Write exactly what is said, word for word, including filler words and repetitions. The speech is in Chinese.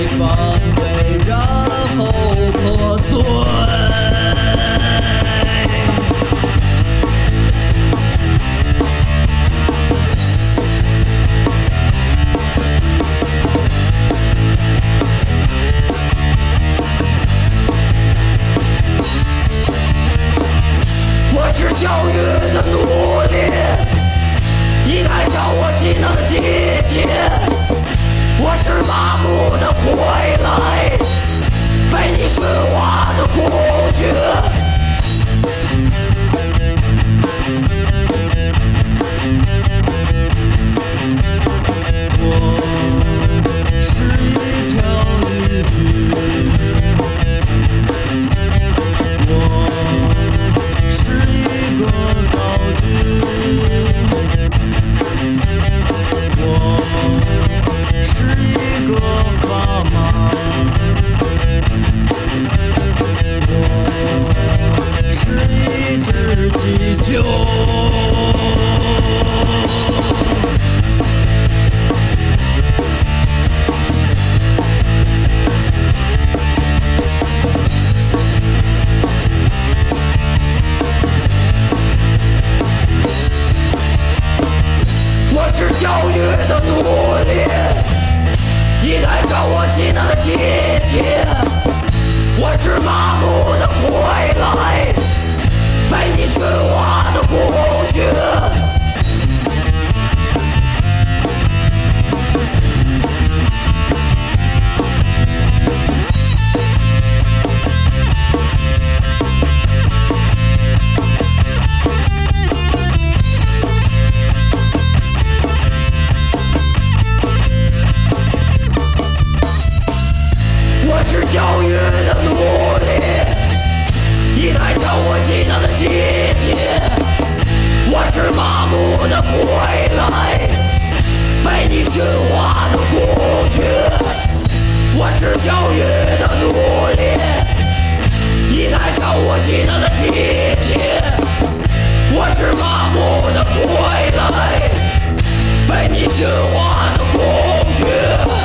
放飞，然后破碎。我是教育的奴隶，一台照我技能的机器。我是麻木的傀儡，被你驯化的工具。我是一条鱼具，我是一个道具，我是一个砝码，我是一只气球。我是教育的奴隶，一台照我技能的机器。我是麻木的傀儡，被你驯化的工具。我是教育的奴隶，一台照我技能的机器。我是麻木的傀儡，被你驯化的工具。我是教育的奴隶，一台照我技能的机器。我是麻木的傀儡，被你驯化的工具。